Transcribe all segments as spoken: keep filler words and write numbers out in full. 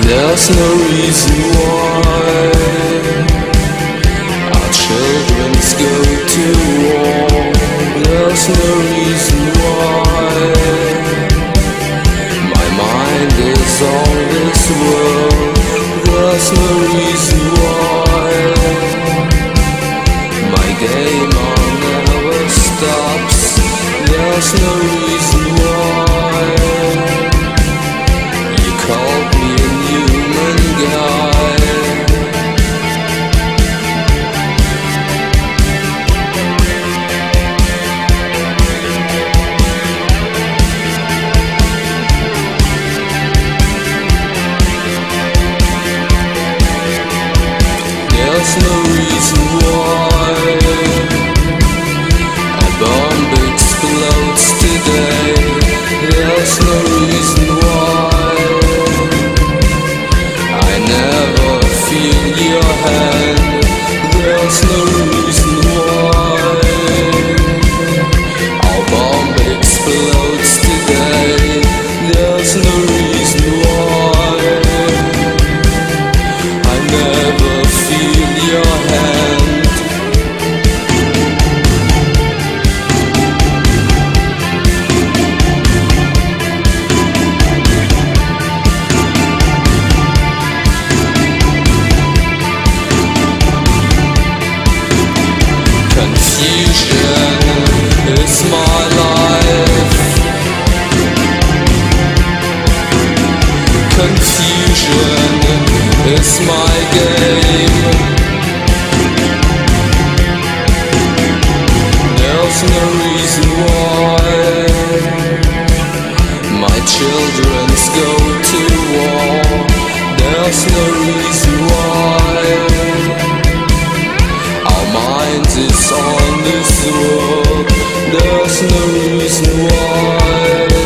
There's no reason why our children go to war. There's no reason why my mind is on this world. There's no reason why my game on never stops. There's no reason why you called me a human guy. There's no reason why a bomb explodes today. There's no reason why I never feel your hand. There's no reason why our bomb explodes today. There's no reason why I never feel your hand. Confusion is my life. Confusion is my game. There's no reason why my children go to war. There's no reason why our mind is on this world. There's no reason why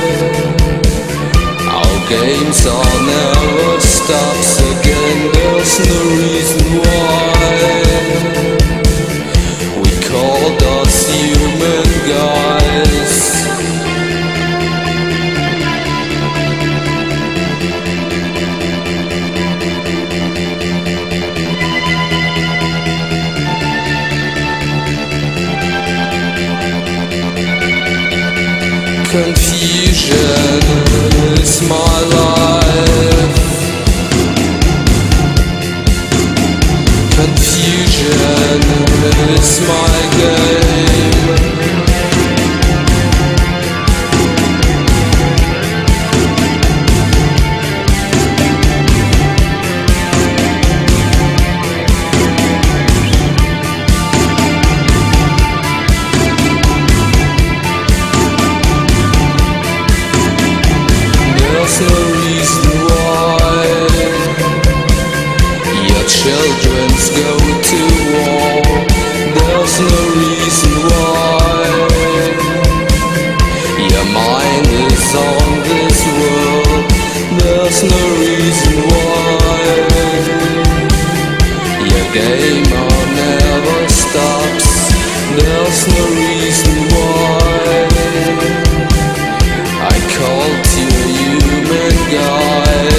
our games are never stops again. There's no reason why we called us human guys. Confusion is my life. Confusion is my game. There's no reason why your children go to war. There's no reason why your mind is on this world. There's no reason why your game on never stops. There's no reason why I called you a human guy.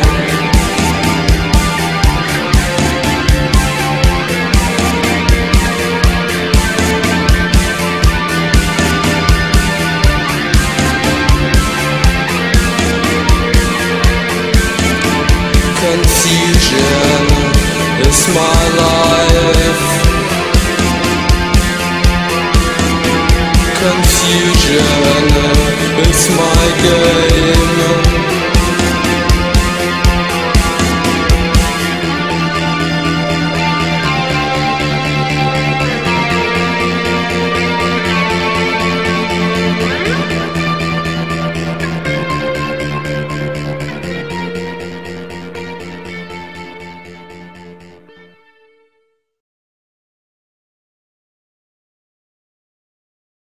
Confusion is my life. Confusion is my game.